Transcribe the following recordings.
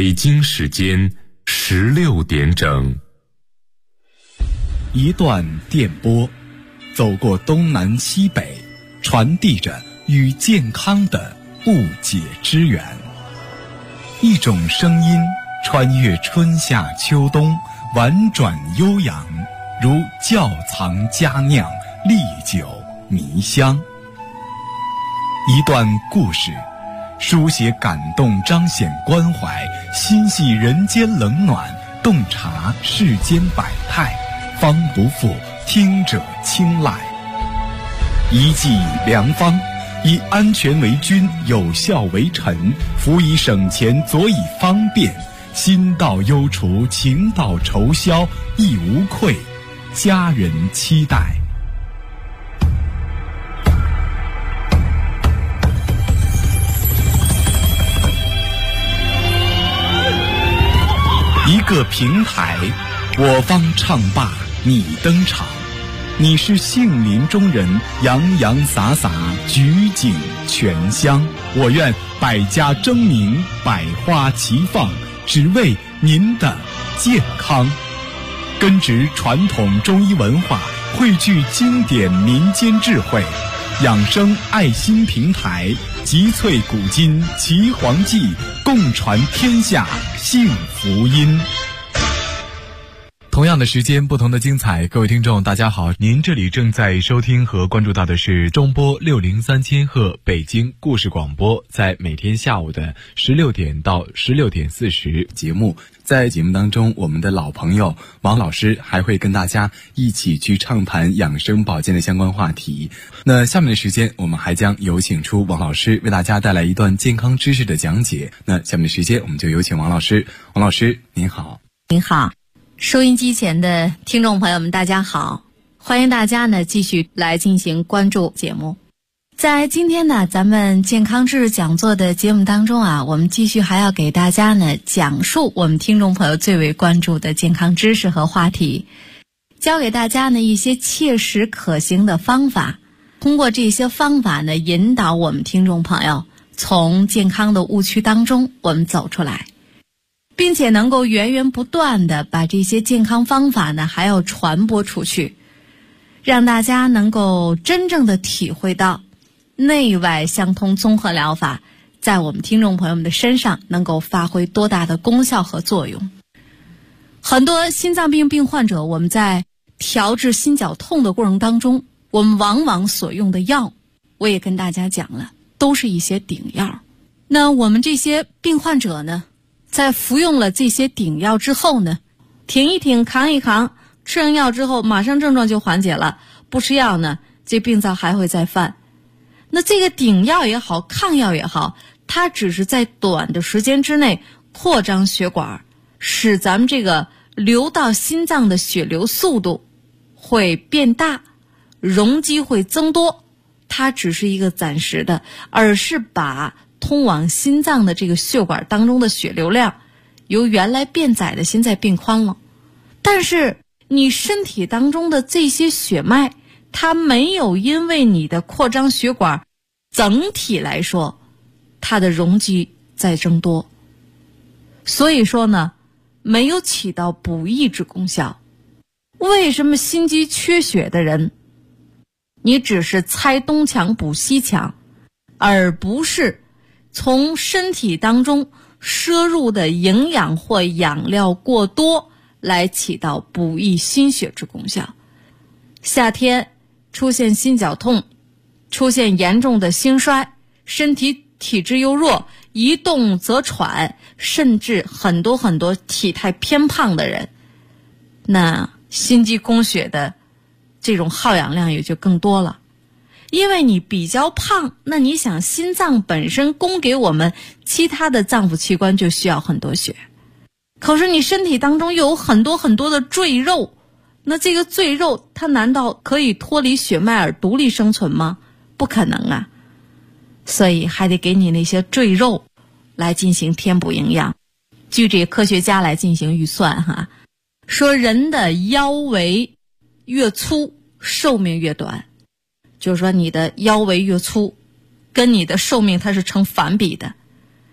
北京时间16点整。 一段电波，走过东南西北，传递着与健康的不解之缘。一种声音，穿越春夏秋冬，婉转悠扬，如窖藏佳酿，历久弥香。一段故事，书写感动，彰显关怀，心系人间冷暖，洞察世间百态，方不负听者青睐。一剂良方，以安全为君，有效为臣，辅以省钱，佐以方便，心到忧除，情到愁消，亦无愧，家人期待。一个平台，我方唱罢你登场，你是杏林中人，洋洋洒洒，举景全香。我愿百家争鸣，百花齐放，只为您的健康。根植传统中医文化，汇聚经典民间智慧，养生爱心平台，集萃古今岐黄记，共传天下幸福音。同样的时间，不同的精彩。各位听众大家好，您这里正在收听和关注到的是中波603千赫北京故事广播，在每天下午的16点到16点40节目。在节目当中，我们的老朋友王老师还会跟大家一起去畅谈养生保健的相关话题。那下面的时间，我们还将有请出王老师为大家带来一段健康知识的讲解。那下面的时间，我们就有请王老师。王老师您好。 您好，收音机前的听众朋友们大家好，欢迎大家呢继续来进行关注节目。在今天呢咱们健康知识讲座的节目当中啊，我们继续还要给大家呢讲述我们听众朋友最为关注的健康知识和话题，教给大家呢一些切实可行的方法，通过这些方法呢引导我们听众朋友从健康的误区当中我们走出来，并且能够源源不断的把这些健康方法呢还要传播出去，让大家能够真正的体会到内外相通综合疗法在我们听众朋友们的身上能够发挥多大的功效和作用。很多心脏病病患者，我们在调治心绞痛的过程当中，我们往往所用的药，我也跟大家讲了，都是一些顶药。那我们这些病患者呢，在服用了这些顶药之后呢，挺一挺，扛一扛，吃完药之后马上症状就缓解了，不吃药呢，这病灶还会再犯。那这个顶药也好，抗药也好，它只是在短的时间之内扩张血管，使咱们这个流到心脏的血流速度会变大，容积会增多，它只是一个暂时的，而是把通往心脏的这个血管当中的血流量由原来变窄的现在变宽了。但是你身体当中的这些血脉，它没有因为你的扩张血管整体来说它的容积在增多，所以说呢没有起到补益之功效。为什么心肌缺血的人你只是拆东墙补西墙，而不是从身体当中摄入的营养或养料过多来起到补益心血之功效？夏天出现心绞痛，出现严重的心衰，身体体质又弱，一动则喘，甚至很多体态偏胖的人，那心肌供血的这种耗氧量也就更多了。因为你比较胖，那你想心脏本身供给我们其他的脏腑器官就需要很多血，可是你身体当中有很多的赘肉，那这个赘肉它难道可以脱离血脉而独立生存吗？不可能啊，所以还得给你那些赘肉来进行填补营养。据这个科学家来进行预算哈，说人的腰围越粗寿命越短，就是说你的腰围越粗跟你的寿命它是成反比的。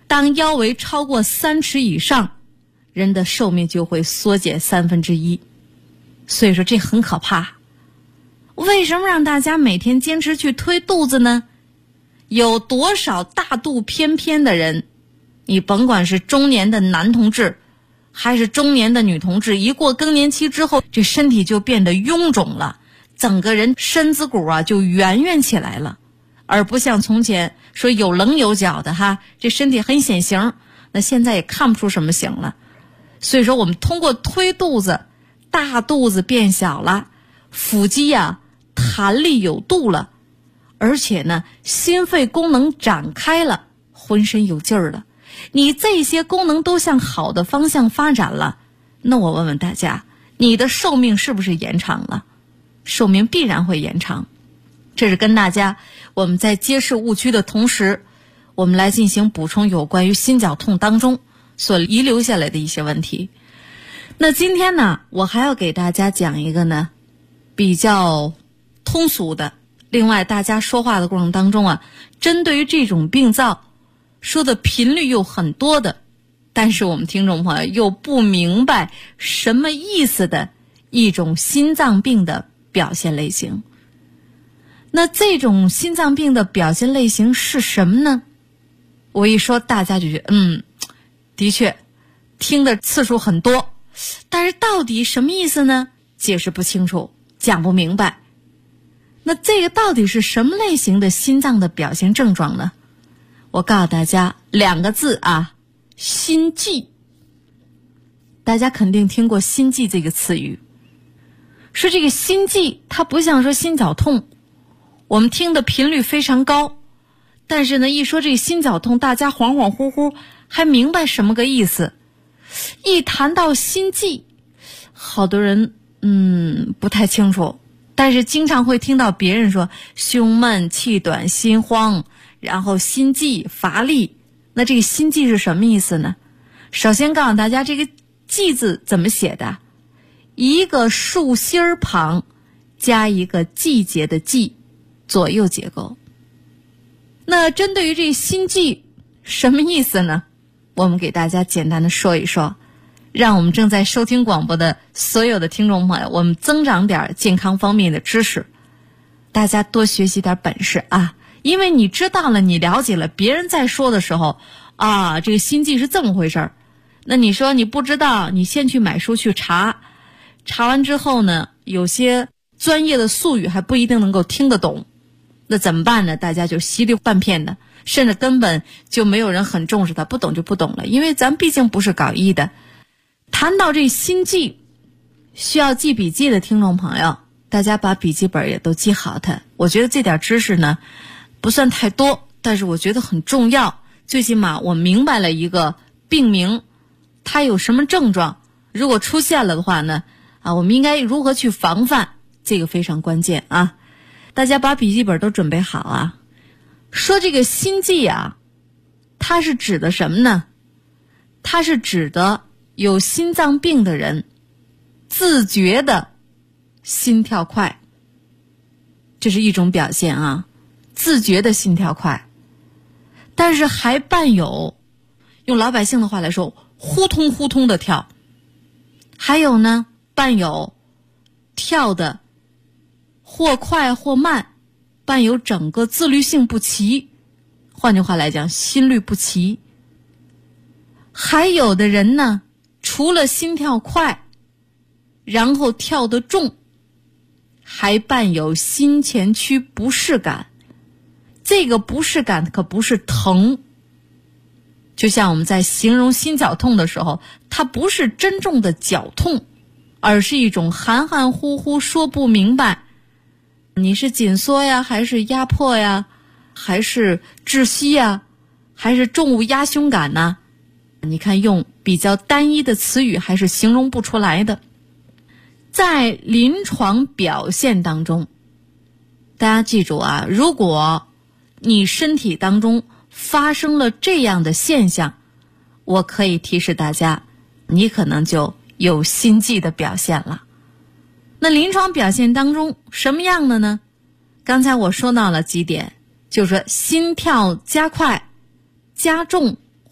当腰围超过3尺以上，人的寿命就会缩减1/3。所以说这很可怕。为什么让大家每天坚持去推肚子呢？有多少大肚翩翩的人，你甭管是中年的男同志还是中年的女同志，一过更年期之后，这身体就变得臃肿了，整个人身子骨啊就圆圆起来了，而不像从前说有棱有角的哈，这身体很显形，那现在也看不出什么形了。所以说我们通过推肚子，大肚子变小了，腹肌啊弹力有度了，而且呢心肺功能展开了，浑身有劲儿了，你这些功能都向好的方向发展了，那我问问大家，你的寿命是不是延长了？寿命必然会延长。这是跟大家我们在揭示误区的同时，我们来进行补充有关于心绞痛当中所遗留下来的一些问题。那今天呢，我还要给大家讲一个呢比较通俗的，另外大家说话的过程当中啊，针对于这种病灶说的频率又很多的，但是我们听众朋友又不明白什么意思的一种心脏病的表现类型。那这种心脏病的表现类型是什么呢？我一说大家就觉得的确听的次数很多，但是到底什么意思呢？解释不清楚，讲不明白。那这个到底是什么类型的心脏的表现症状呢？我告诉大家2个字啊，心悸。大家肯定听过心悸这个词语，说这个心悸它不像说心绞痛，我们听的频率非常高，但是呢一说这个心绞痛，大家恍恍惚惚还明白什么个意思。一谈到心悸，好多人不太清楚，但是经常会听到别人说胸闷、气短、心慌，然后心悸、乏力。那这个心悸是什么意思呢？首先告诉大家，这个悸字怎么写的？一个竖心儿旁加一个季节的季，左右结构。那针对于这个心悸什么意思呢？我们给大家简单的说一说，让我们正在收听广播的所有的听众朋友，我们增长点健康方面的知识，大家多学习点本事啊！因为你知道了，你了解了，别人在说的时候啊，这个心悸是这么回事儿。那你说你不知道，你先去买书去查，查完之后呢，有些专业的术语还不一定能够听得懂，那怎么办呢？大家就稀里半片的，甚至根本就没有人很重视它，不懂就不懂了，因为咱毕竟不是搞医的。谈到这心悸，需要记笔记的听众朋友，大家把笔记本也都记好它。我觉得这点知识呢不算太多，但是我觉得很重要，最起码我明白了一个病名它有什么症状，如果出现了的话呢我们应该如何去防范，这个非常关键啊！大家把笔记本都准备好啊！说这个心悸啊，它是指的什么呢？它是指的有心脏病的人自觉的心跳快，这是一种表现啊，自觉的心跳快，但是还伴有，用老百姓的话来说，呼通呼通的跳，还有呢，伴有跳的或快或慢，伴有整个自律性不齐，换句话来讲，心律不齐。还有的人呢，除了心跳快，然后跳得重，还伴有心前区不适感。这个不适感可不是疼，就像我们在形容心绞痛的时候，它不是真正的绞痛，而是一种含含糊糊说不明白，你是紧缩呀，还是压迫呀，还是窒息呀，还是重物压胸感呢？你看用比较单一的词语还是形容不出来的。在临床表现当中，大家记住啊，如果你身体当中发生了这样的现象，我可以提示大家，你可能就有心悸的表现了。那临床表现当中什么样的呢？刚才我说到了几点，就是说心跳加快、加重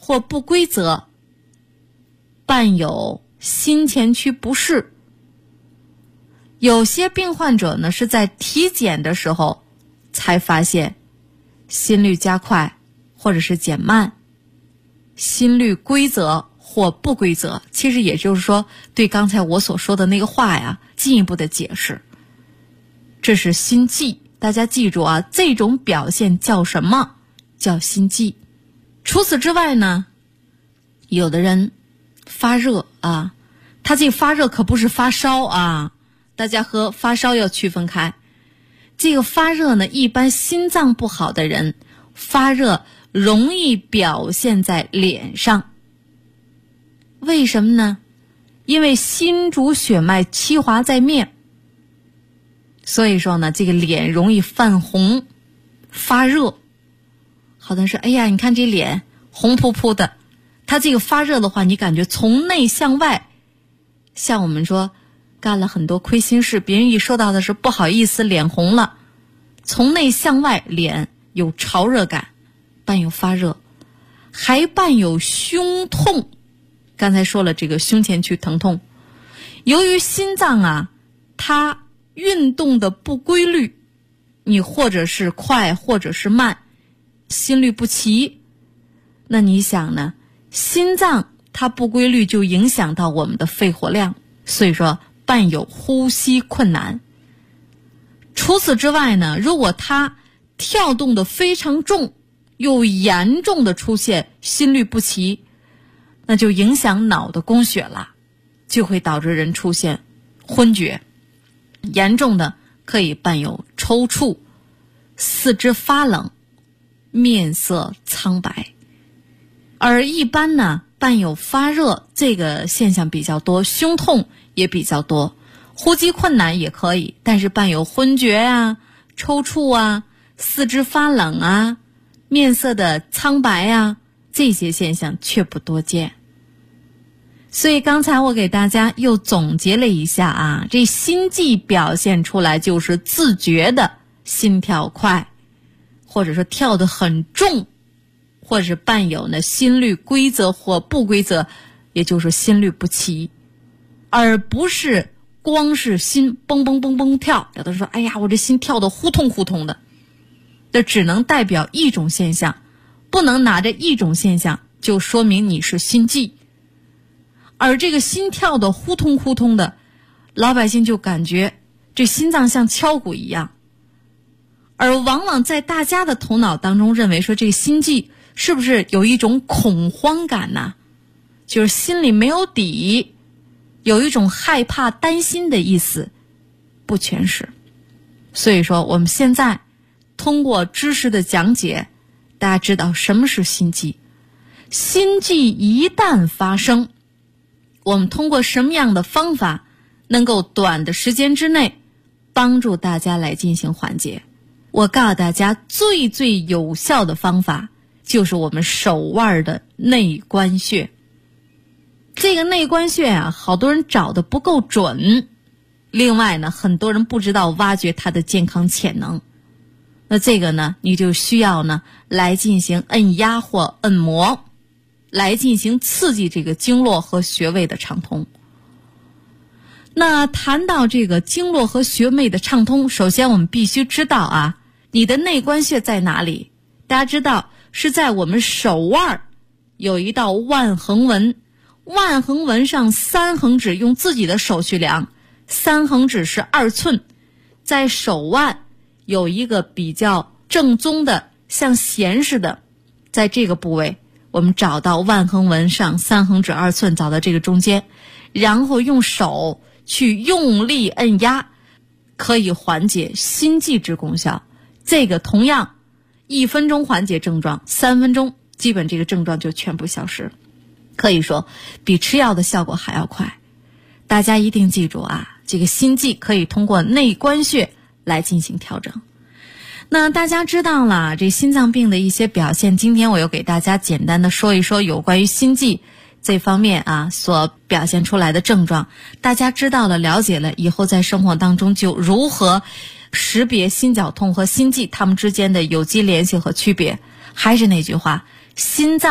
或不规则，伴有心前区不适。有些病患者呢是在体检的时候才发现心率加快或者是减慢，心率规则或不规则，其实也就是说对刚才我所说的那个话呀进一步的解释。这是心悸，大家记住啊，这种表现叫什么？叫心悸。除此之外呢，有的人发热啊，他这个发热可不是发烧啊，大家和发烧要区分开。这个发热呢，一般心脏不好的人发热容易表现在脸上。为什么呢？因为心主血脉七华在面，所以说呢，这个脸容易泛红发热。好多人说，哎呀，你看这脸红扑扑的，他这个发热的话，你感觉从内向外，像我们说干了很多亏心事，别人一说到的是不好意思，脸红了，从内向外脸有潮热感，伴有发热，还伴有胸痛。刚才说了这个胸前区疼痛，由于心脏啊它运动的不规律，你或者是快或者是慢，心律不齐，那你想呢，心脏它不规律就影响到我们的肺活量，所以说伴有呼吸困难。除此之外呢，如果它跳动的非常重，又严重的出现心律不齐，那就影响脑的供血了，就会导致人出现昏厥。严重的可以伴有抽搐、四肢发冷、面色苍白。而一般呢，伴有发热这个现象比较多，胸痛也比较多，呼吸困难也可以，但是伴有昏厥啊、抽搐啊、四肢发冷啊、面色的苍白啊，这些现象却不多见。所以刚才我给大家又总结了一下啊，这心悸表现出来就是自觉的心跳快，或者说跳得很重，或者是伴有呢心律规则或不规则，也就是心律不齐，而不是光是心蹦蹦蹦蹦跳。有的人说，哎呀，我这心跳得呼通呼通的，这只能代表一种现象，不能拿着一种现象就说明你是心悸。而这个心跳的呼通呼通的，老百姓就感觉这心脏像敲鼓一样，而往往在大家的头脑当中认为说，这个心悸是不是有一种恐慌感呢？就是心里没有底，有一种害怕担心的意思，不全是。所以说我们现在通过知识的讲解，大家知道什么是心悸。心悸一旦发生，我们通过什么样的方法能够短的时间之内帮助大家来进行缓解？我告诉大家，最有效的方法就是我们手腕的内关穴。这个内关穴啊，好多人找的不够准，另外呢，很多人不知道挖掘它的健康潜能。那这个呢，你就需要呢来进行按压或按摩，来进行刺激这个经络和穴位的畅通。那谈到这个经络和穴位的畅通，首先我们必须知道啊，你的内关穴在哪里？大家知道是在我们手腕有一道腕横纹，腕横纹上3横指，用自己的手去量，3横指是2寸，在手腕有一个比较正宗的像弦似的，在这个部位我们找到腕横纹上3横指2寸，找到这个中间，然后用手去用力按压，可以缓解心悸之功效。这个同样1分钟缓解症状，3分钟基本这个症状就全部消失，可以说比吃药的效果还要快。大家一定记住啊，这个心悸可以通过内关穴来进行调整。那大家知道了这心脏病的一些表现，今天我又给大家简单的说一说有关于心悸这方面啊所表现出来的症状。大家知道了了解了以后，在生活当中就如何识别心绞痛和心悸它们之间的有机联系和区别。还是那句话，心脏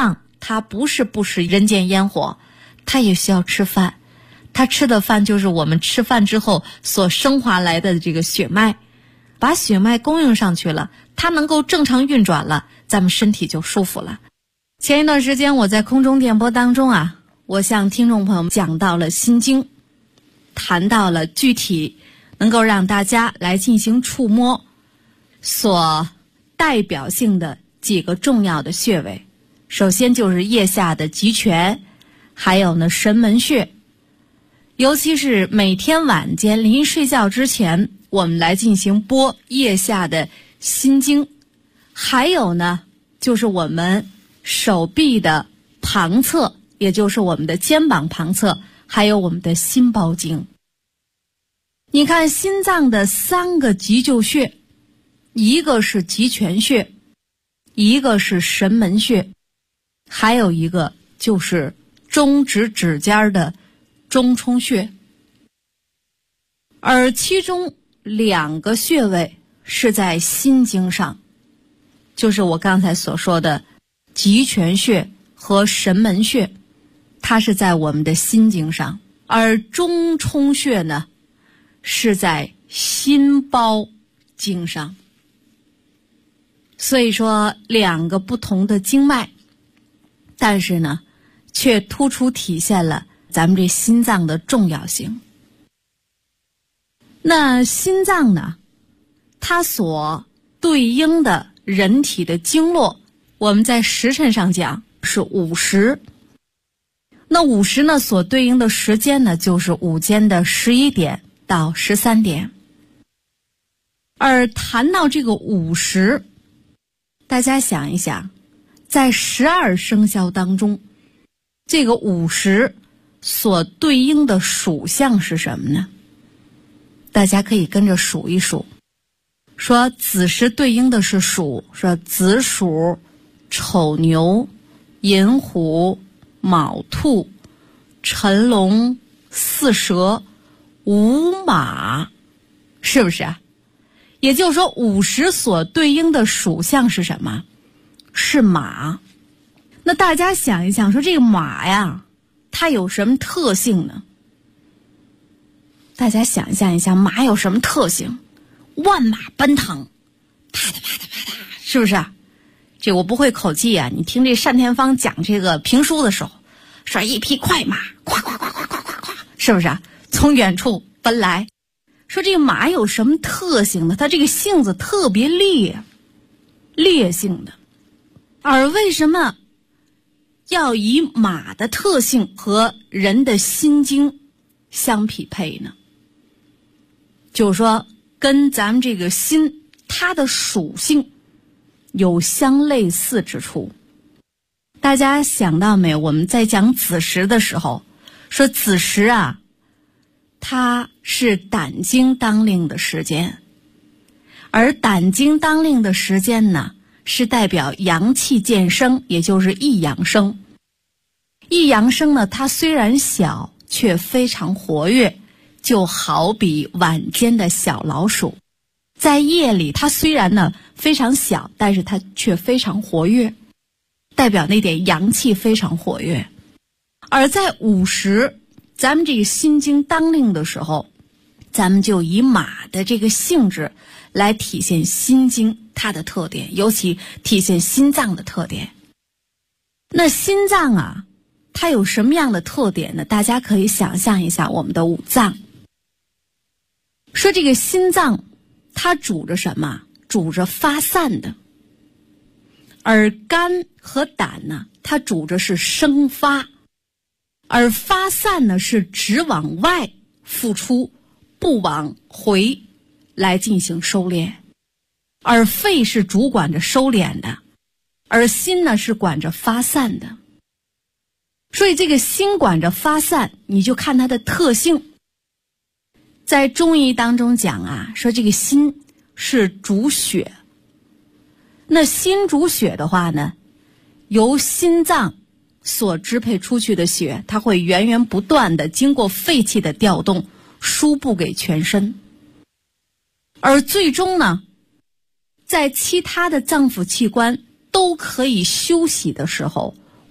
它不是不食人间烟火，它也需要吃饭。它吃的饭就是我们吃饭之后所升华来的这个血脉，把血脉供应上去了，它能够正常运转了，咱们身体就舒服了。前一段时间我在空中电波当中啊，我向听众朋友们讲到了心经，谈到了具体能够让大家来进行触摸所代表性的几个重要的穴位。首先就是腋下的极泉，还有呢神门穴。尤其是每天晚间临睡觉之前，我们来进行拨腋下的心经。还有呢就是我们手臂的旁侧，也就是我们的肩膀旁侧，还有我们的心包经。你看心脏的3个急救穴，一个是极泉穴，一个是神门穴，还有一个就是中指指尖的中冲穴。而其中2个穴位是在心经上，就是我刚才所说的极泉穴和神门穴，它是在我们的心经上，而中冲穴呢是在心包经上。所以说2个不同的经脉，但是呢却突出体现了咱们这心脏的重要性。那心脏呢，它所对应的人体的经络，我们在时辰上讲是午时。那午时呢所对应的时间呢，就是午间的11点到13点。而谈到这个午时，大家想一想，在12生肖当中，这个午时所对应的属相是什么呢？大家可以跟着数一数。说子时对应的是鼠，说子鼠、丑牛、寅虎、卯兔、辰龙、巳蛇、午马，是不是啊？也就是说午时所对应的属相是什么？是马。那大家想一想，说这个马呀，它有什么特性呢？大家想象一下，马有什么特性？万马奔腾，啪嗒啪嗒啪嗒，是不是啊？这我不会口技啊，你听这单田芳讲这个评书的时候，说一匹快马，咵咵咵咵咵咵咵，是不是啊？从远处奔来。说这个马有什么特性呢？它这个性子特别烈性的。而为什么要以马的特性和人的心经相匹配呢？就是说跟咱们这个心它的属性有相类似之处。大家想到没有，我们在讲子时的时候说子时啊，它是胆经当令的时间，而胆经当令的时间呢，是代表阳气渐生，也就是一阳生。一阳生呢，它虽然小却非常活跃，就好比晚间的小老鼠，在夜里它虽然呢非常小，但是它却非常活跃，代表那点阳气非常活跃。而在午时，咱们这个心经当令的时候，咱们就以马的这个性质来体现心经它的特点，尤其体现心脏的特点。那心脏啊，它有什么样的特点呢？大家可以想象一下我们的五脏。说这个心脏它主着什么？主着发散的。而肝和胆呢，它主着是生发。而发散呢，是只往外付出，不往回来进行收敛。而肺是主管着收敛的，而心呢是管着发散的。所以这个心管着发散，你就看它的特性。在中医当中讲啊，说这个心是主血。那心主血的话呢，由心脏所支配出去的血，它会源源不断的经过肺气的调动，输布给全身。而最终呢，在其他的脏腑器官都可以休息的时候，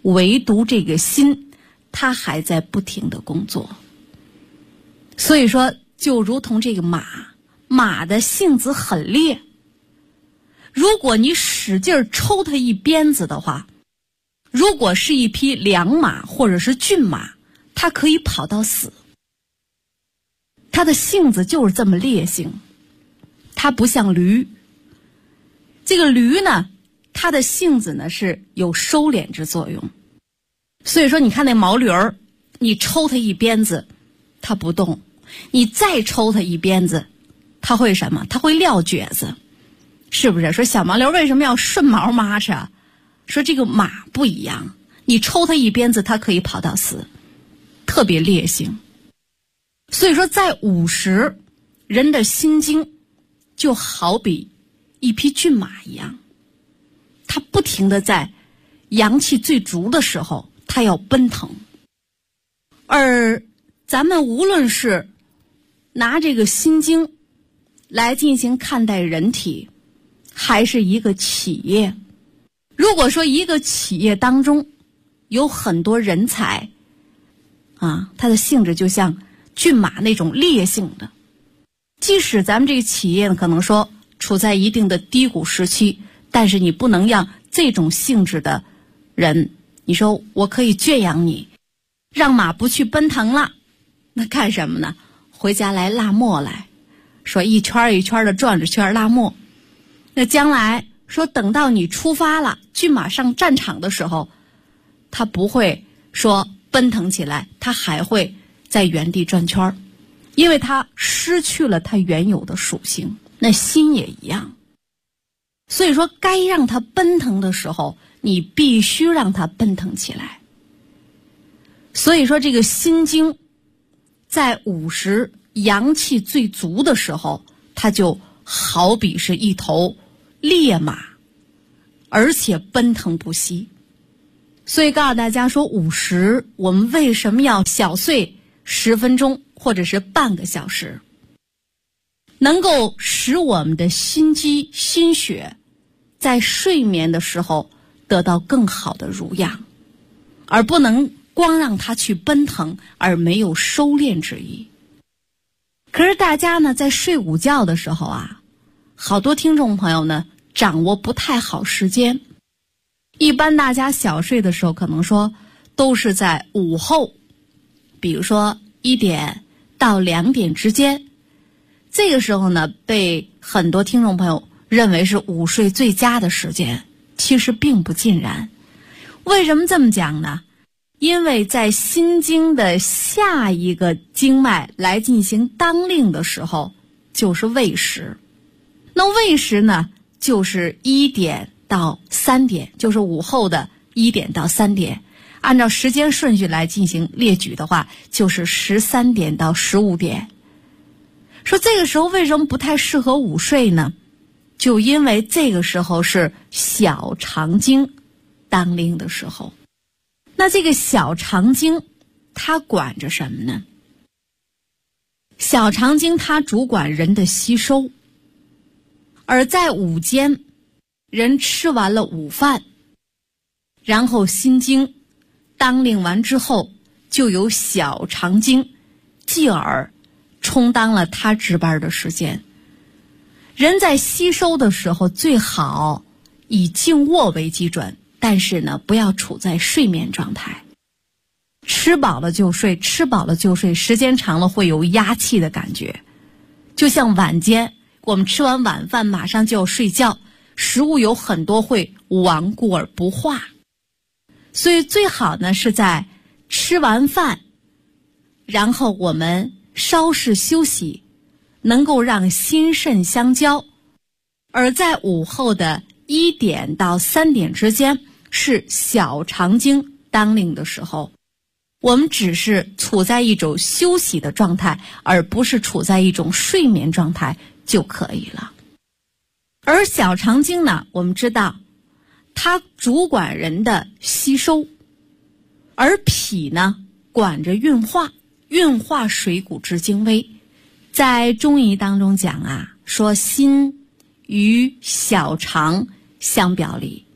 唯独这个心，它还在不停的工作。所以说，就如同这个马的性子很烈，如果你使劲抽它一鞭子的话，如果是一匹良马或者是骏马，它可以跑到死。它的性子就是这么烈性，它不像驴。这个驴呢，它的性子呢是有收敛之作用。所以说你看那毛驴儿，你抽它一鞭子它不动，你再抽它一鞭子它会什么？它会撂蹶子，是不是？说小毛驴为什么要顺毛马车？说这个马不一样，你抽它一鞭子它可以跑到死，特别烈性。所以说在午时，人的心经就好比一匹骏马一样，它不停地在阳气最足的时候它要奔腾。而咱们无论是拿这个心经来进行看待人体，还是一个企业，如果说一个企业当中有很多人才他的性质就像骏马那种烈性的，即使咱们这个企业呢可能说处在一定的低谷时期，但是你不能让这种性质的人，你说我可以圈养你，让马不去奔腾了，那干什么呢？回家来拉磨来，说一圈一圈的转着圈拉磨。那将来说等到你出发了，骏马上战场的时候，它不会说奔腾起来，它还会在原地转圈，因为它失去了它原有的属性。那心也一样，所以说该让它奔腾的时候，你必须让它奔腾起来。所以说这个心经在午时阳气最足的时候，它就好比是一头烈马，而且奔腾不息。所以告诉大家说，午时我们为什么要小睡10分钟或者是半个小时，能够使我们的心肌心血在睡眠的时候得到更好的濡养，而不能光让它去奔腾而没有收敛之意。可是大家呢在睡午觉的时候好多听众朋友呢掌握不太好时间。一般大家小睡的时候可能说都是在午后，比如说1点到2点之间，这个时候呢被很多听众朋友认为是午睡最佳的时间，其实并不尽然。为什么这么讲呢？因为在心经的下一个经脉来进行当令的时候就是未时，那未时呢就是1点到3点，就是午后的1点到3点，按照时间顺序来进行列举的话，就是13点到15点。说这个时候为什么不太适合午睡呢？就因为这个时候是小肠经当令的时候。那这个小肠经它管着什么呢？小肠经它主管人的吸收，而在午间人吃完了午饭，然后心经当令完之后，就由小肠经继而充当了它值班的时间。人在吸收的时候最好以静卧为基准，但是呢不要处在睡眠状态。吃饱了就睡，吃饱了就睡，时间长了会有压气的感觉。就像晚间我们吃完晚饭马上就要睡觉，食物有很多会顽固而不化，所以最好呢是在吃完饭，然后我们稍事休息，能够让心肾相交。而在午后的1点到3点之间是小肠经当令的时候，我们只是处在一种休息的状态，而不是处在一种睡眠状态就可以了。而小肠经呢，我们知道它主管人的吸收，而脾呢管着运化，运化水谷之精微。在中医当中讲说心与小肠相表里，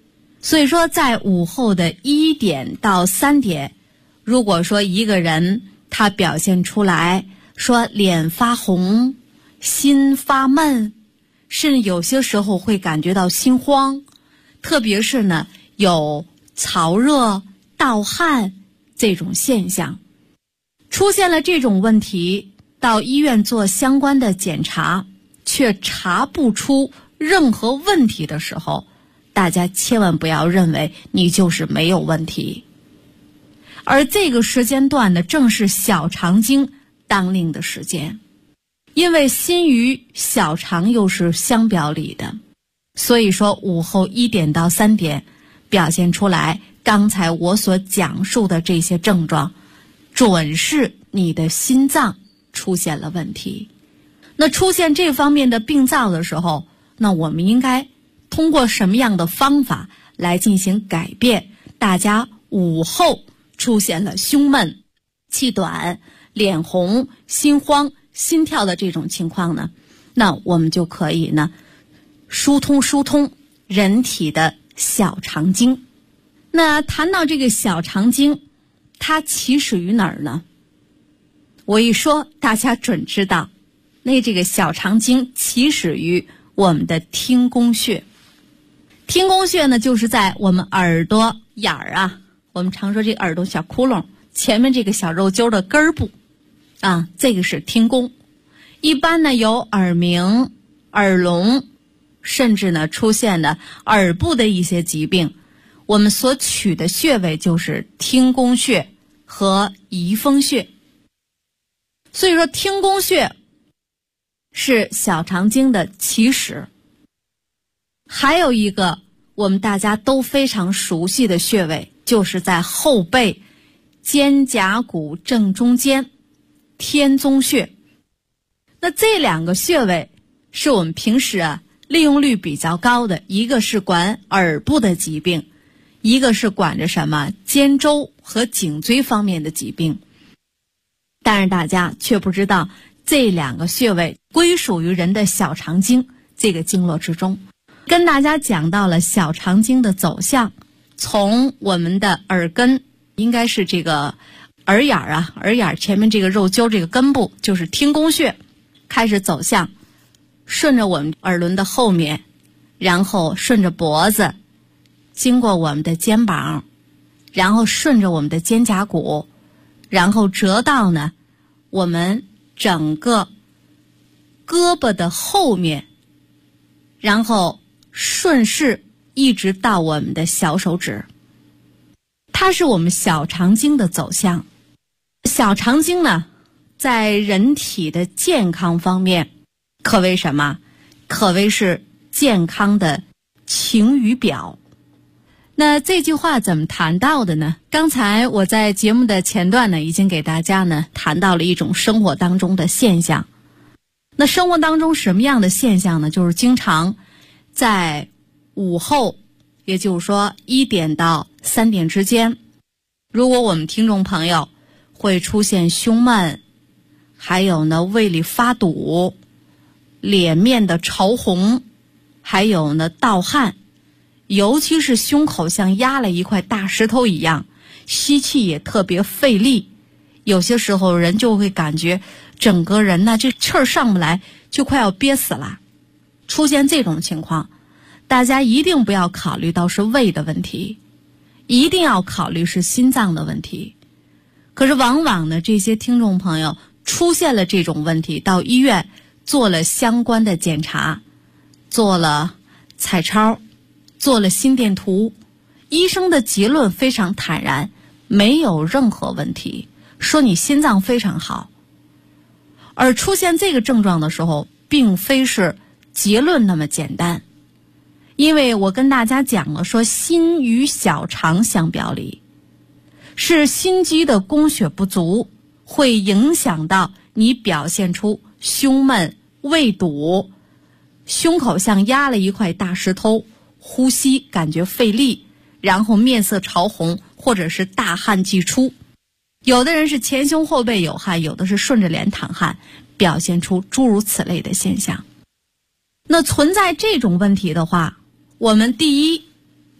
所以说在午后的1点到3点，如果说一个人他表现出来说脸发红、心发闷，甚至有些时候会感觉到心慌，特别是呢有燥热、盗汗这种现象，出现了这种问题，到医院做相关的检查却查不出任何问题的时候，大家千万不要认为你就是没有问题。而这个时间段呢，正是小肠经当令的时间，因为心与小肠又是相表里的，所以说午后1点到3点表现出来刚才我所讲述的这些症状，准是你的心脏出现了问题。那出现这方面的病灶的时候，那我们应该通过什么样的方法来进行改变大家午后出现了胸闷、气短、脸红、心慌、心跳的这种情况呢？那我们就可以呢疏通人体的小肠经。那谈到这个小肠经，它起始于哪儿呢？我一说大家准知道，那这个小肠经起始于我们的听宫穴。听宫穴呢，就是在我们耳朵眼儿啊，我们常说这耳朵小窟窿前面这个小肉揪的根儿部啊，这个是听宫。一般呢有耳鸣、耳聋，甚至呢出现了耳部的一些疾病，我们所取的穴位就是听宫穴和仪风穴。所以说听宫穴是小肠经的起始。还有一个我们大家都非常熟悉的穴位，就是在后背肩胛骨正中间天宗穴。那这两个穴位是我们平时利用率比较高的，一个是管耳部的疾病，一个是管着什么肩周和颈椎方面的疾病。但是大家却不知道这两个穴位归属于人的小肠经这个经络之中。跟大家讲到了小肠经的走向，从我们的耳根，应该是这个耳眼啊，耳眼前面这个肉揪这个根部就是听宫穴，开始走向，顺着我们耳轮的后面，然后顺着脖子，经过我们的肩膀，然后顺着我们的肩胛骨，然后折到呢我们整个胳膊的后面，然后顺势一直到我们的小手指。它是我们小肠经的走向。小肠经呢，在人体的健康方面可谓什么？可谓是健康的晴雨表。那这句话怎么谈到的呢？刚才我在节目的前段呢，已经给大家呢谈到了一种生活当中的现象。那生活当中什么样的现象呢？就是经常在午后，也就是说1点到3点之间，如果我们听众朋友会出现胸闷，还有呢胃里发堵，脸面的潮红，还有呢盗汗，尤其是胸口像压了一块大石头一样，吸气也特别费力，有些时候人就会感觉整个人呢这气儿上不来，就快要憋死了。出现这种情况，大家一定不要考虑到是胃的问题，一定要考虑是心脏的问题。可是往往呢这些听众朋友出现了这种问题，到医院做了相关的检查，做了彩超，做了心电图，医生的结论非常坦然，没有任何问题，说你心脏非常好。而出现这个症状的时候，并非是结论那么简单，因为我跟大家讲了，说心与小肠相表里，是心肌的供血不足，会影响到你表现出胸闷、胃堵，胸口像压了一块大石头，呼吸感觉费力，然后面色潮红，或者是大汗即出。有的人是前胸后背有汗，有的是顺着脸淌汗，表现出诸如此类的现象。那存在这种问题的话，我们第一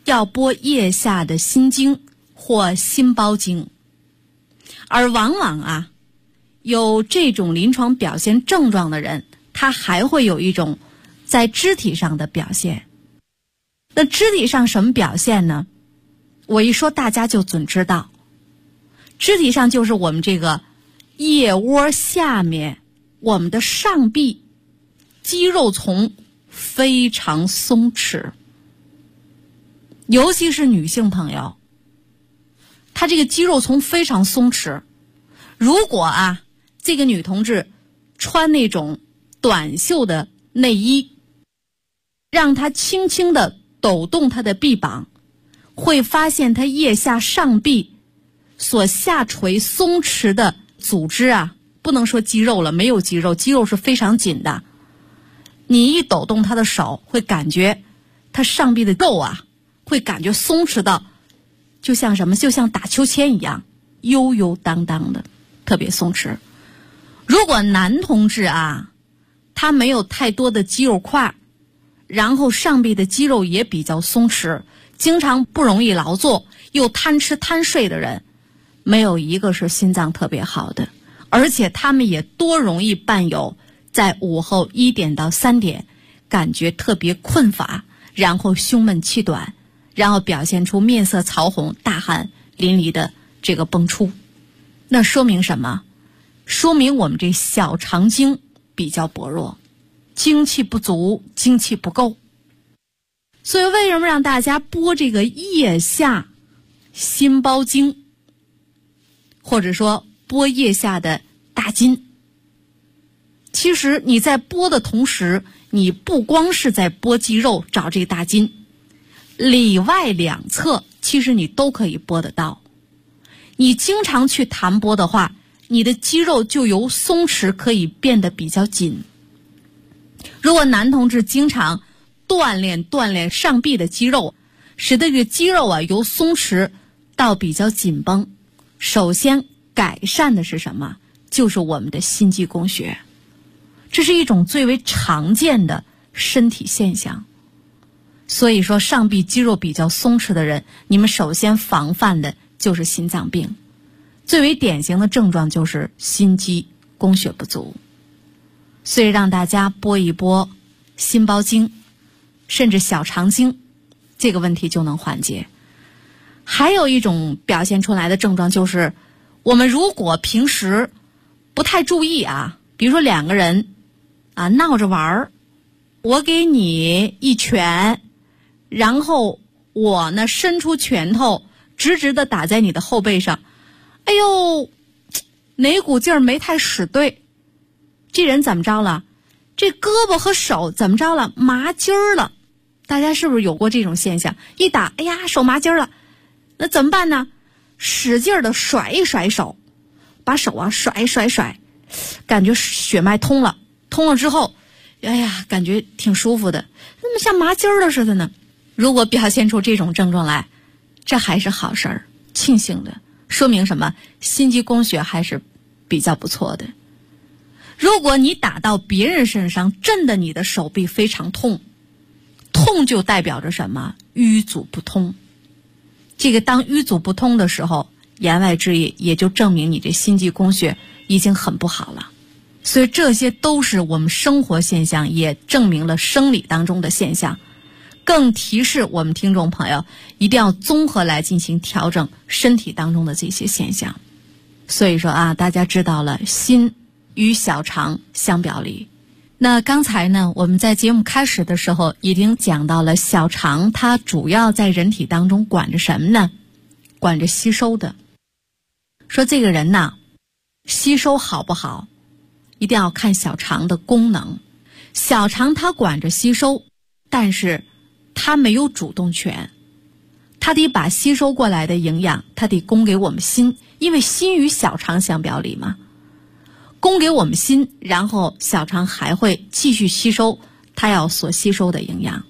要拨腋下的心经或心包经。而往往有这种临床表现症状的人，他还会有一种在肢体上的表现。那肢体上什么表现呢？我一说大家就准知道，肢体上就是我们这个腋窝下面，我们的上臂肌肉丛非常松弛，尤其是女性朋友，她这个肌肉丛非常松弛。如果这个女同志穿那种短袖的内衣，让她轻轻地抖动她的臂膀，会发现她腋下上臂所下垂松弛的组织不能说肌肉了，没有肌肉，肌肉是非常紧的。你一抖动她的手，会感觉她上臂的肉会感觉松弛到就像什么，就像打秋千一样，悠悠荡荡的，特别松弛。如果男同志他没有太多的肌肉块，然后上臂的肌肉也比较松弛，经常不容易劳作，又贪吃贪睡的人，没有一个是心脏特别好的。而且他们也多容易伴有在午后1点到3点感觉特别困乏，然后胸闷气短，然后表现出面色潮红、大汗淋漓的这个崩出。那说明什么？说明我们这小肠经比较薄弱，精气不足，精气不够。所以为什么让大家拨这个腋下心包经，或者说拨腋下的大筋？其实你在拨的同时，你不光是在拨肌肉找这个大筋，里外两侧其实你都可以拨得到。你经常去弹拨的话，你的肌肉就由松弛可以变得比较紧。如果男同志经常锻炼上臂的肌肉，使得这个肌肉由松弛到比较紧绷，首先改善的是什么？就是我们的心肌供血。这是一种最为常见的身体现象。所以说上臂肌肉比较松弛的人，你们首先防范的就是心脏病。最为典型的症状就是心肌供血不足。所以让大家拨一拨心包经，甚至小肠经，这个问题就能缓解。还有一种表现出来的症状就是，我们如果平时不太注意比如说两个人闹着玩儿，我给你一拳，然后我呢伸出拳头直直的打在你的后背上，哎呦，哪股劲儿没太使对，这人怎么着了？这胳膊和手怎么着了？麻筋儿了。大家是不是有过这种现象？一打，哎呀，手麻筋儿了，那怎么办呢？使劲的甩一甩手，把手甩，感觉血脉通了之后，哎呀，感觉挺舒服的，那么像麻筋儿了似的呢。如果表现出这种症状来，这还是好事儿，庆幸的，说明什么？心肌供血还是比较不错的。如果你打到别人身上，震得你的手臂非常痛，痛就代表着什么？瘀阻不通。这个当瘀阻不通的时候，言外之意也就证明你这心肌供血已经很不好了。所以这些都是我们生活现象，也证明了生理当中的现象，更提示我们听众朋友一定要综合来进行调整身体当中的这些现象。所以说大家知道了，心与小肠相表里。那刚才呢，我们在节目开始的时候已经讲到了，小肠它主要在人体当中管着什么呢？管着吸收的。说这个人吸收好不好，一定要看小肠的功能。小肠它管着吸收，但是它没有主动权，它得把吸收过来的营养，它得供给我们心，因为心与小肠相表里嘛。供给我们心，然后小肠还会继续吸收它要所吸收的营养。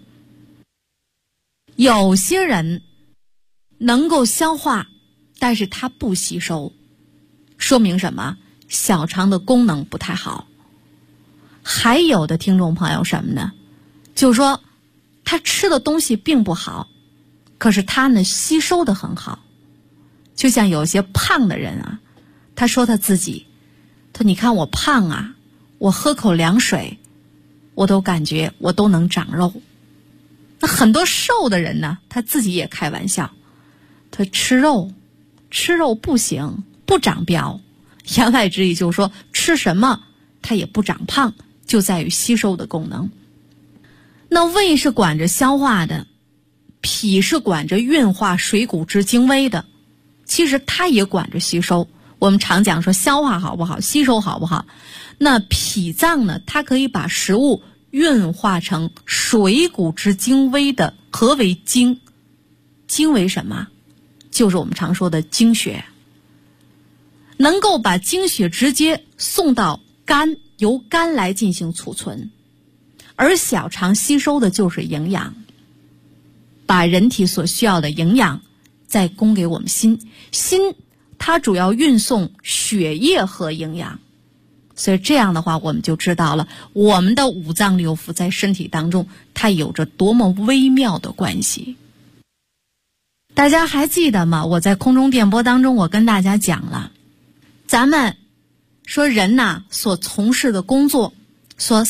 有些人能够消化，但是它不吸收，说明什么？小肠的功能不太好。还有的听众朋友什么呢？就是说他吃的东西并不好， 可是它呢吸收的很好。就像有些胖的人啊，他说他自己，他说你看我胖啊，我喝口凉水我都感觉我都能长肉。那很多瘦的人呢，他自己也开玩笑，他吃肉不行，不长膘。言外之意就是说吃什么它也不长胖，就在于吸收的功能。那胃是管着消化的，脾是管着运化水谷之精微的，其实它也管着吸收。我们常讲说消化好不好，吸收好不好，那脾脏呢，它可以把食物运化成水谷之精微的。何为精？精为什么？就是我们常说的精血，能够把精血直接送到肝，由肝来进行储存。而小肠吸收的就是营养，把人体所需要的营养再供给我们心。心它主要运送血液和营养，所以这样的话我们就知道了我们的五脏六腑在身体当中它有着多么微妙的关系。大家还记得吗？我在空中电波当中我跟大家讲了，咱们说人呐所从事的工作，说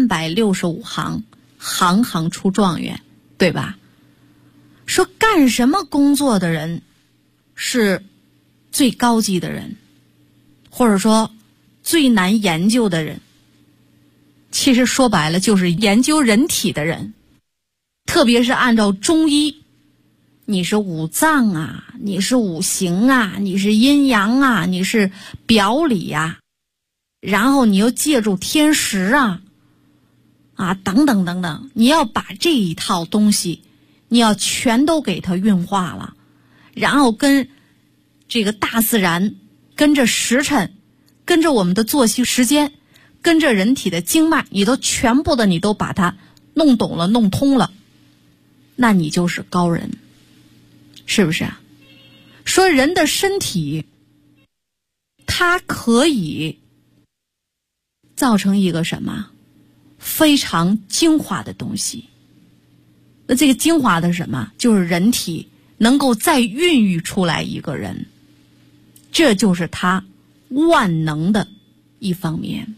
365行，行行出状元，对吧？说干什么工作的人是最高级的人，或者说最难研究的人，其实说白了就是研究人体的人。特别是按照中医，你是五脏啊，你是五行啊，你是阴阳啊，你是表里啊，然后你又借助天时啊等等等等，你要把这一套东西你要全都给它运化了，然后跟这个大自然，跟着时辰，跟着我们的作息时间，跟着人体的经脉，你都全部的你都把它弄懂了弄通了，那你就是高人，是不是啊？说人的身体它可以造成一个什么非常精华的东西。那这个精华的什么？就是人体能够再孕育出来一个人，这就是他万能的一方面。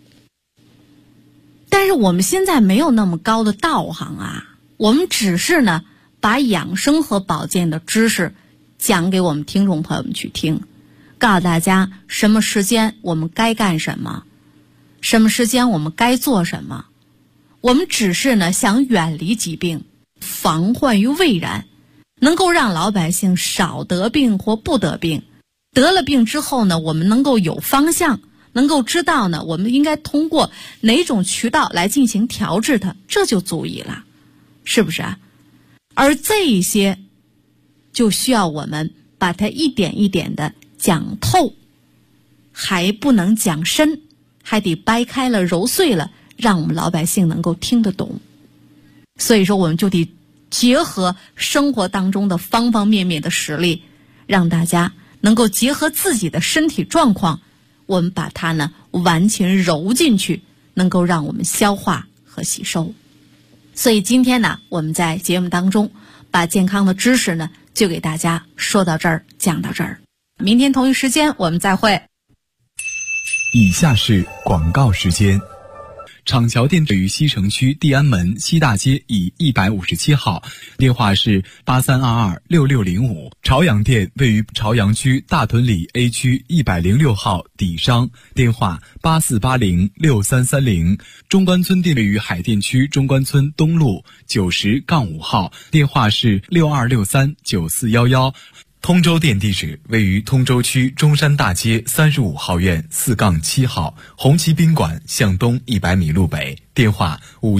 但是我们现在没有那么高的道行啊，我们只是呢把养生和保健的知识讲给我们听众朋友们去听，告诉大家什么时间我们该干什么，什么时间我们该做什么。我们只是呢想远离疾病，防患于未然，能够让老百姓少得病或不得病。得了病之后呢，我们能够有方向，能够知道呢我们应该通过哪种渠道来进行调治它，这就足以了，是不是啊？而这一些就需要我们把它一点一点的讲透，还不能讲深，还得掰开了揉碎了，让我们老百姓能够听得懂。所以说我们就得结合生活当中的方方面面的实力，让大家能够结合自己的身体状况，我们把它呢完全揉进去，能够让我们消化和吸收。所以今天呢，我们在节目当中把健康的知识呢就给大家说到这儿，讲到这儿。明天同一时间我们再会。 以下是广告时间。厂桥店位于西城区地安门西大街以157号，电话是83226605。朝阳店位于朝阳区大屯里 A 区106号底商，电话84806330。中关村店位于海淀区中关村东路90-5号，电话是62639411。通州店地址位于通州区中山大街35号院4-7号，红旗宾馆向东100米路北，电话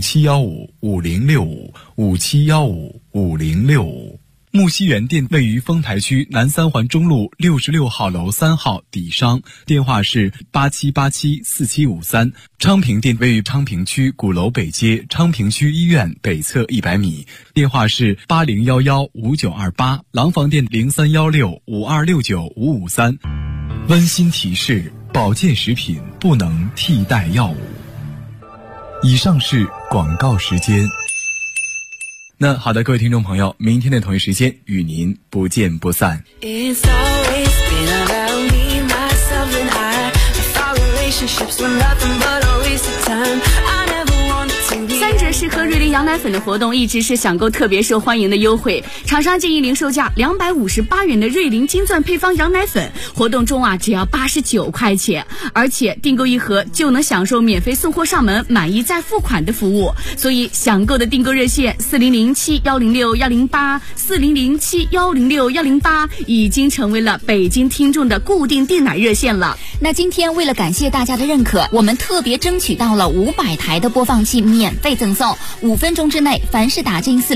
57155065，57155065。木樨园店位于丰台区南三环中路66号楼3号底商，电话是87874753。昌平店位于昌平区鼓楼北街昌平区医院北侧100米，电话是80115928。廊坊店031652695553。温馨提示：保健食品不能替代药物。以上是广告时间。 那好的，各位听众朋友，明天的同一时间与您不见不散。 3折试喝瑞麟羊奶粉的活动一直是享购特别受欢迎的优惠，厂商建议零售价258元的瑞麟金钻配方羊奶粉，活动中只要89块钱，而且订购一盒就能享受免费送货上门、满意再付款的服务。所以享购的订购热线4007106108，4007106108已经成为了北京听众的固定订奶热线了。 那今天为了感谢大家的认可，我们特别争取到了500台的播放器免费赠送，5分钟之内，凡是打进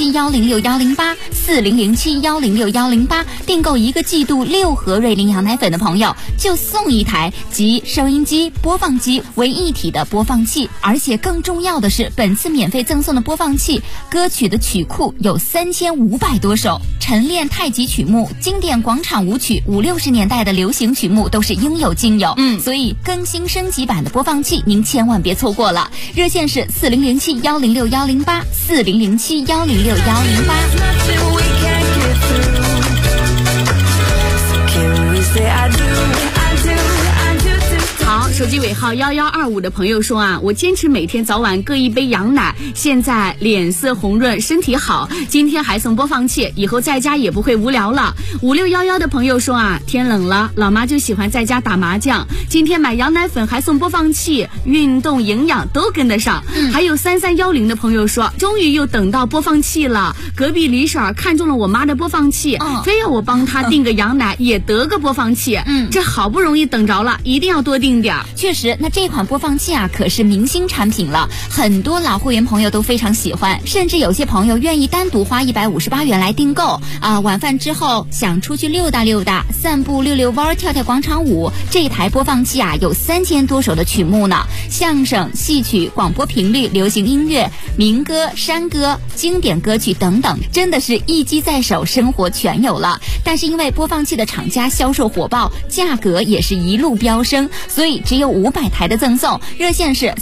4007106108，4007106108订购1个季度6盒瑞麟羊奶粉的朋友，就送1台集收音机、播放机为一体的播放器。而且更重要的是，本次免费赠送的播放器歌曲的曲库有3500多首，晨练太极曲目、经典广场舞曲、50、60年代的流行曲目都是应有尽有。所以更新升级版的播放器您千万别错过了。热线是4007106108，4007106108。 好，手机尾号1125的朋友说我坚持每天早晚各一杯羊奶，现在脸色红润，身体好，今天还送播放器，以后在家也不会无聊了。5611的朋友说天冷了，老妈就喜欢在家打麻将，今天买羊奶粉还送播放器，运动营养都跟得上。还有3310的朋友说，终于又等到播放器了，隔壁李婶看中了我妈的播放器，非要我帮她订个羊奶也得个播放器，这好不容易等着了，一定要多订点。 确实，那这款播放器可是明星产品了，很多老会员朋友都非常喜欢，甚至有些朋友愿意单独花158元来订购晚饭之后想出去溜达溜达、散步溜溜弯、跳跳广场舞，这台播放器有3000多首的曲目呢，相声、戏曲、广播频率、流行音乐、民歌、山歌、经典歌曲等等，真的是一机在手，生活全有了。但是因为播放器的厂家销售火爆，价格也是一路飙升，所以只有500台的赠送。热线是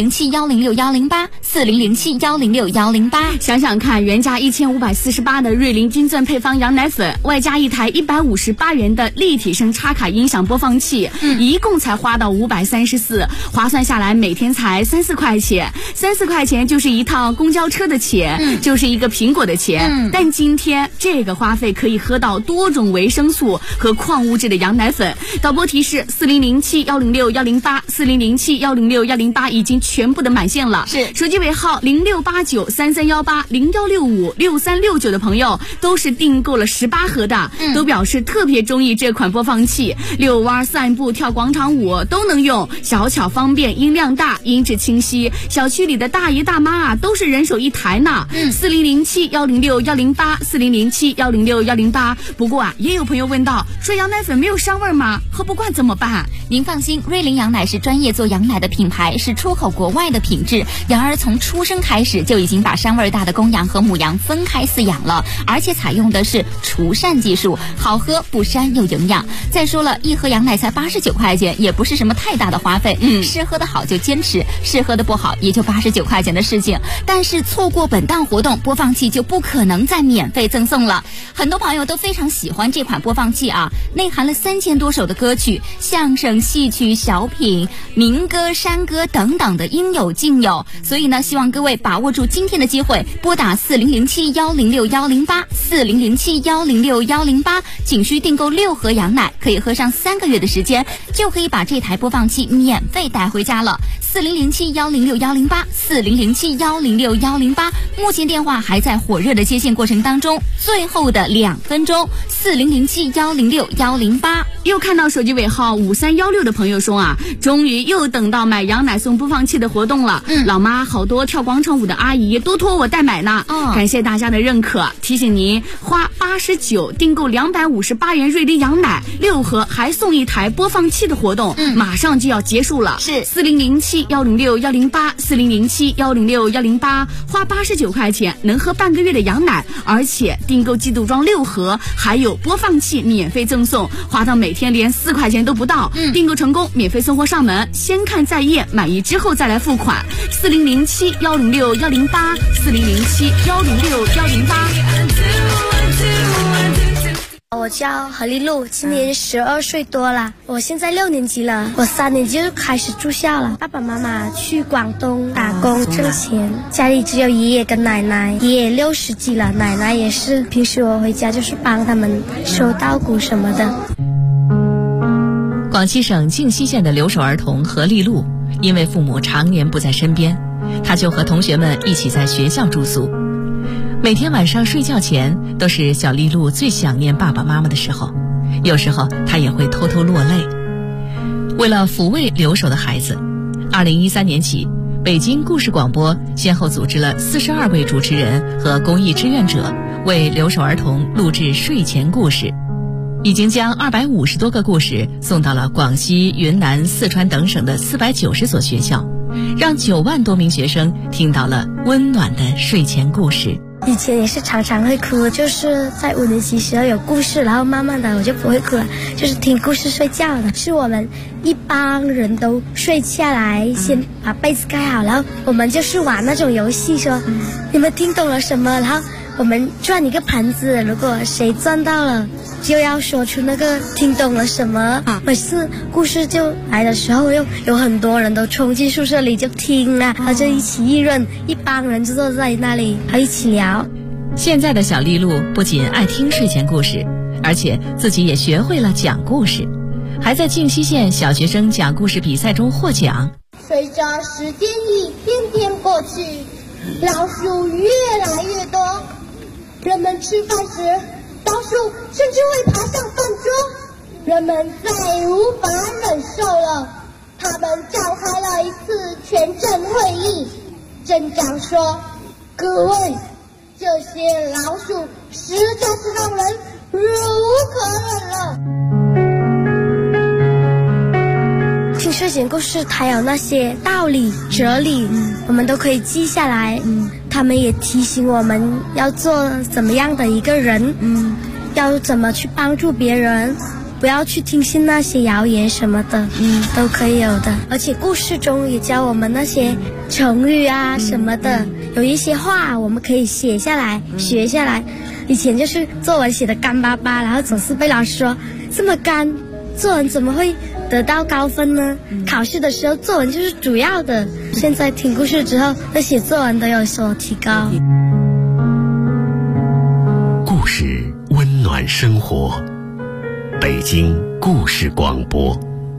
4007106108，4007106108。 想想看，原价1548的瑞麟金钻配方羊奶粉，外加一台158元的立体声插卡音响播放器，一共才花到534，划算下来每天才3-4块钱，3-4块钱就是一趟公交车的钱，就是一个苹果的钱。但今天这个花费可以喝到多种维生素和矿物质的羊奶粉。导播提示：4007106108，4007106108已经全部的满线了。 是， 手机尾号068933180169的朋友都是订购了18盒的，都表示特别中意这款播放器，遛弯、散步、跳广场舞都能用，小巧方便，音量大，音质清晰。小区里的大爷大妈都是人手一台呢。4007106108，4007106108。不过也有朋友问到，说羊奶粉没有膻味吗？喝不惯怎么办？ 您放心，瑞麟羊奶是专业做羊奶的品牌，是出口国外的品质。羊儿从出生开始就已经把膻味大的公羊和母羊分开饲养了，而且采用的是除膻技术，好喝不膻又营养。再说了，一盒羊奶才89块钱，也不是什么太大的花费。试喝的好就坚持，试喝的不好也就89块钱的事情。但是错过本档活动，播放器就不可能再免费赠送了。很多朋友都非常喜欢这款播放器内含了3000多首的歌曲，相声、戏曲、小品、民歌、山歌等等的应有尽有。所以呢，希望各位把握住今天的机会，拨打4007106108，4007106108，仅需订购6盒羊奶，可以喝上3个月的时间，就可以把这台播放器免费带回家了。4007106108，4007106108，目前电话还在火热的接线过程当中，最后的2分钟，4007106108。 又看到手机尾号5316的朋友说终于又等到买羊奶送播放器的活动了。老妈好多跳广场舞的阿姨都托我代买呢。感谢大家的认可，提醒您花89订购258元瑞麟羊奶6盒，还送1台播放器的活动，马上就要结束了。 是 4007106108，4007106108，花89块钱能喝半个月的羊奶，而且订购季度装6盒，还有播放器免费赠送，花到每天连4块钱都不到。订购成功，免费送货上门，先看再验，满意之后再来付款。4007-106-108，4007-106-108。 我叫何丽露，今年12岁多了，我现在6年级了，我3年级就开始住校了。爸爸妈妈去广东打工挣钱，家里只有爷爷跟奶奶，爷爷60几了，奶奶也是，平时我回家就是帮他们收稻谷什么的。 广西省靖西县的留守儿童何丽露，因为父母常年不在身边，她就和同学们一起在学校住宿。每天晚上睡觉前，都是小丽露最想念爸爸妈妈的时候，有时候她也会偷偷落泪。为了抚慰留守的孩子，2013年起，北京故事广播先后组织了42位主持人和公益志愿者，为留守儿童录制睡前故事，已经将250多个故事送到了广西、云南、四川等省的490所学校，让9万多名学生听到了温暖的睡前故事。 以前也是常常会哭，就是在5年级时候有故事，然后慢慢的我就不会哭了，就是听故事睡觉的。是我们一帮人都睡下来，先把被子盖好，然后我们就是玩那种游戏，说你们听懂了什么，然后我们转一个盘子，如果谁转到了就要说出那个听懂了什么。每次故事就来的时候，又有很多人都冲进宿舍里就听啊，然后就一起议论，一帮人就坐在那里还一起聊。 现在的小丽露不仅爱听睡前故事，而且自己也学会了讲故事，还在靖西县小学生讲故事比赛中获奖。 随着时间一天天过去，老鼠越来越多，人们吃饭时老鼠甚至会爬上饭桌，人们再无法忍受了，他们召开了一次全镇会议。镇长说：“各位，这些老鼠实在是让人忍无可忍了。” 听睡前故事，它有那些道理、哲理，我们都可以记下来。他们也提醒我们要做怎么样的一个人，要怎么去帮助别人，不要去听信那些谣言什么的，都可以有的。而且故事中也教我们那些成语啊什么的，有一些话我们可以写下来、学下来。以前就是作文写的干巴巴，然后总是被老师说这么干，作文怎么会得到高分呢？考试的时候作文就是主要的。现在听故事之后，那写作文都有所提高。 故事温暖生活，北京故事广播。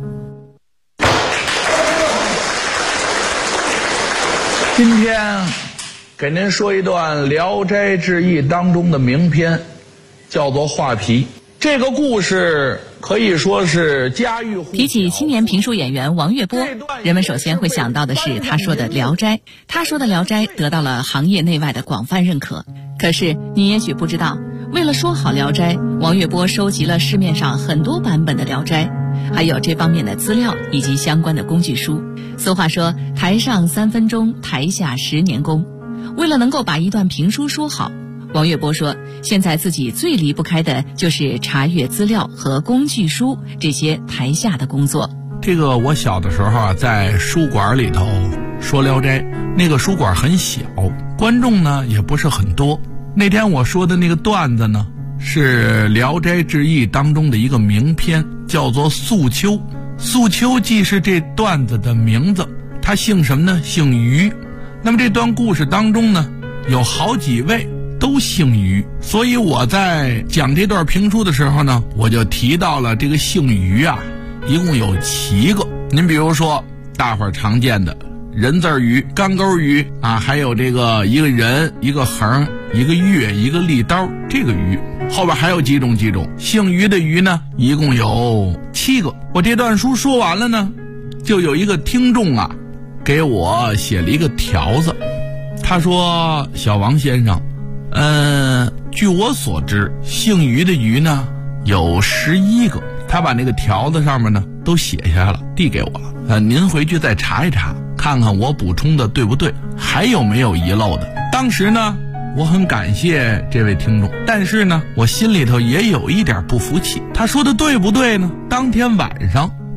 今天给您说一段《聊斋志异》当中的名篇，叫做《画皮》。这个故事可以说是家喻户晓。 提起青年评书演员王月波，人们首先会想到的是他说的《聊斋》。他说的《聊斋》得到了行业内外的广泛认可。可是你也许不知道，为了说好《聊斋》，王月波收集了市面上很多版本的《聊斋》，还有这方面的资料以及相关的工具书。俗话说，台上3分钟，台下10年功。为了能够把一段评书说好，王月波说，现在自己最离不开的就是查阅资料和工具书这些台下的工作。 这个我小的时候啊，在书馆里头说《聊斋》，那个书馆很小，观众呢也不是很多。那天我说的那个段子呢，是《聊斋志异》当中的一个名篇，叫做《素秋》。素秋既是这段子的名字，他姓什么呢？姓于。那么这段故事当中呢，有好几位都姓于，所以我在讲这段评书的时候呢，我就提到了这个姓于啊，一共有7个。您比如说大伙儿常见的人字鱼、干钩鱼啊，还有这个一个人、一个横、一个月、一个利刀，这个鱼后边还有几种姓于的鱼呢，一共有7个。我这段书说完了呢，就有一个听众啊给我写了一个条子，他说：“小王先生，据我所知，姓于的于呢有11个。”他把那个条子上面呢都写下来了，递给我了。您回去再查一查，看看我补充的对不对，还有没有遗漏的。当时呢，我很感谢这位听众，但是呢，我心里头也有一点不服气。他说的对不对呢？当天晚上，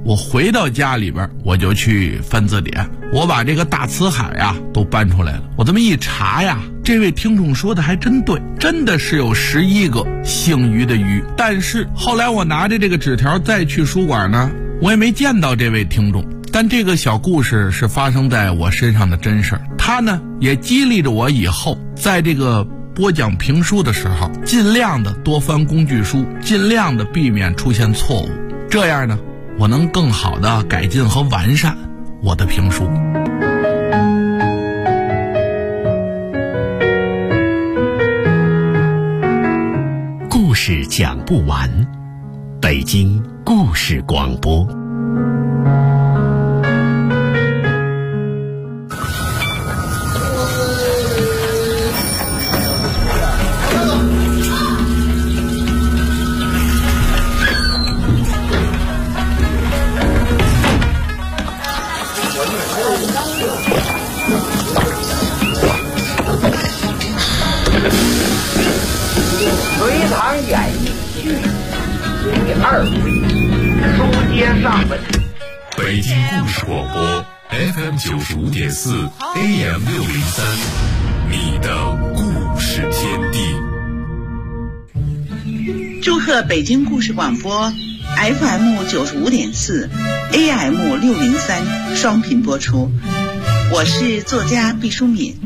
我回到家里边，我就去翻字典，我把这个大辞海啊都搬出来了。我这么一查呀，这位听众说的还真对，真的是有11个姓于的于。但是后来我拿着这个纸条再去书馆呢，我也没见到这位听众。但这个小故事是发生在我身上的真事儿，它呢也激励着我以后在这个播讲评书的时候，尽量的多翻工具书，尽量的避免出现错误，这样呢我能更好的改进和完善我的评书。 故事讲不完，北京故事广播。 隋唐演义序第2回，书接上文。 北京故事广播 FM 95.4 AM 603，你的故事天地。 祝贺北京故事广播 FM 95.4 AM 603双频播出。我是作家毕淑敏。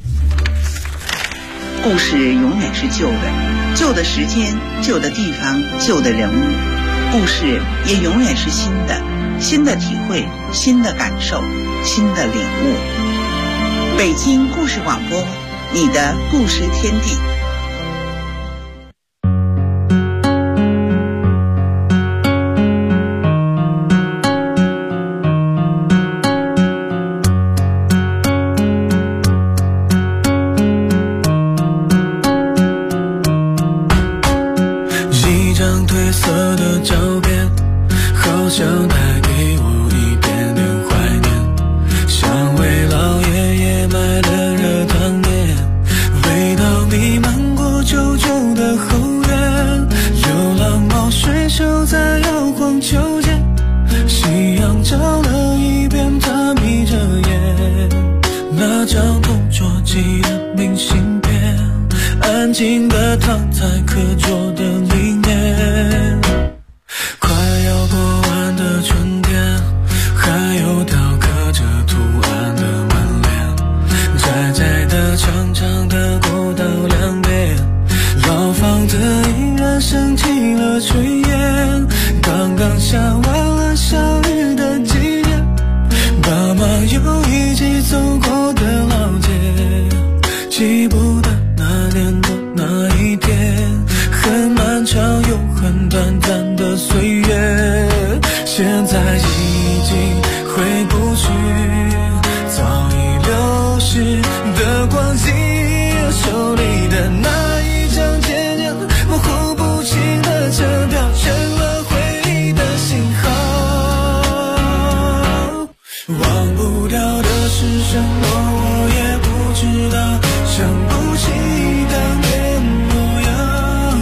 故事永远是旧的，旧的时间，旧的地方，旧的人物。故事也永远是新的，新的体会，新的感受，新的领悟。北京故事广播，你的故事天地。 想不起当年模样。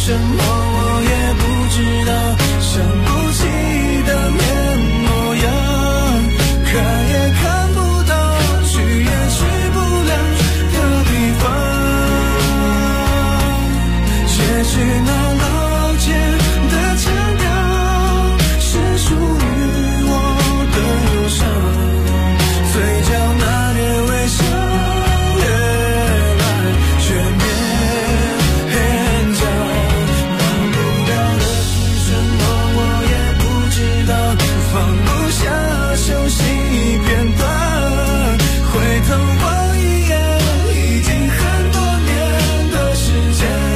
什么我也不知道，想不起的面模样，看也看不到，去也去不了的地方。也许那老街的腔调是属于我的忧伤，嘴角那点微笑越来越勉强，忘不掉的是什么我也不知道，放不下熟悉片段，回头望一眼已经很多年的时间。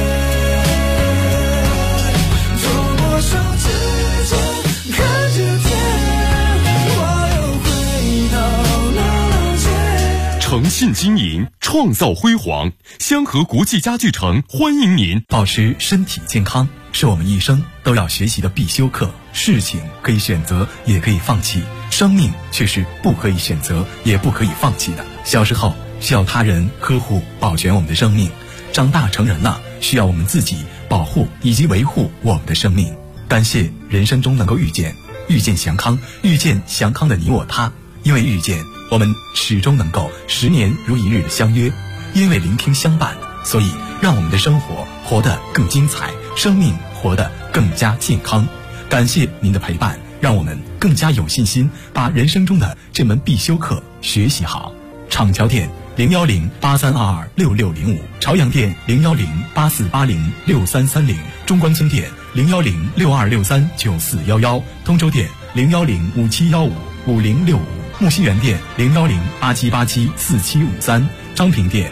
诚信经营，创造辉煌。香河国际家具城欢迎您。 保持身体健康是我们一生都要学习的必修课。事情可以选择，也可以放弃，生命却是不可以选择，也不可以放弃的。小时候需要他人呵护保全我们的生命，长大成人了需要我们自己保护以及维护我们的生命。感谢人生中能够遇见祥康，遇见祥康的你我他。因为遇见，我们始终能够10年如一日的相约；因为聆听相伴，所以让我们的生活活得更精彩，生命活得更加健康。感谢您的陪伴，让我们更加有信心把人生中的这门必修课学习好。厂桥店01083226605，朝阳店01084806330，中关村店01062639411，通州店01057155065，木樨园店01087874753，张平店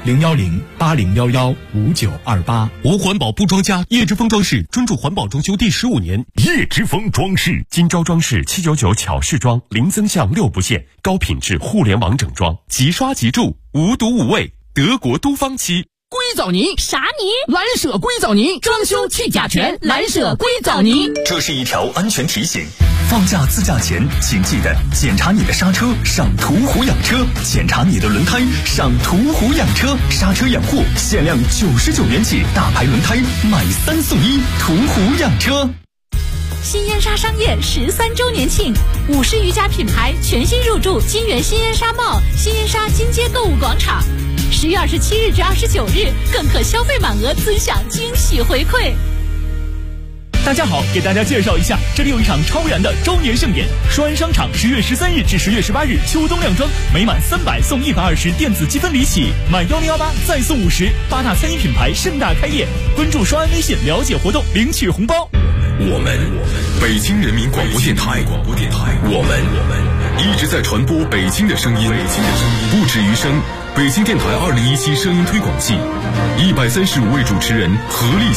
01080115928。 无环保不装家，叶之峰装饰专注环保装修第15年。叶之峰装饰，今朝装饰799巧饰装，零增项6不限，高品质互联网整装，即刷即住，无毒无味，德国都芳漆。 硅藻泥啥泥？ 蓝舍硅藻泥，装修去甲醛，蓝舍硅藻泥。 这是一条安全提醒，放假自驾前请记得检查你的刹车，上途虎养车；检查你的轮胎，上途虎养车。刹车养护限量99元起，大牌轮胎买3送1，途虎养车。 新烟沙商业13周年庆，50余家品牌全新入驻金源新烟沙贸新烟沙金街购物广场。10月27日至29日，更可消费满额尊享惊喜回馈。 大家好，给大家介绍一下，这里有一场超燃的周年盛典，双安商场10月13日至10月18日秋冬靓装，每满300送120电子积分礼起，满1018再送50，8大餐饮品牌盛大开业。关注双安微信了解活动，领取红包。 我们北京人民广播电台，我们一直在传播北京的声音，不止于声。北京电台2017声音推广季，135位主持人合力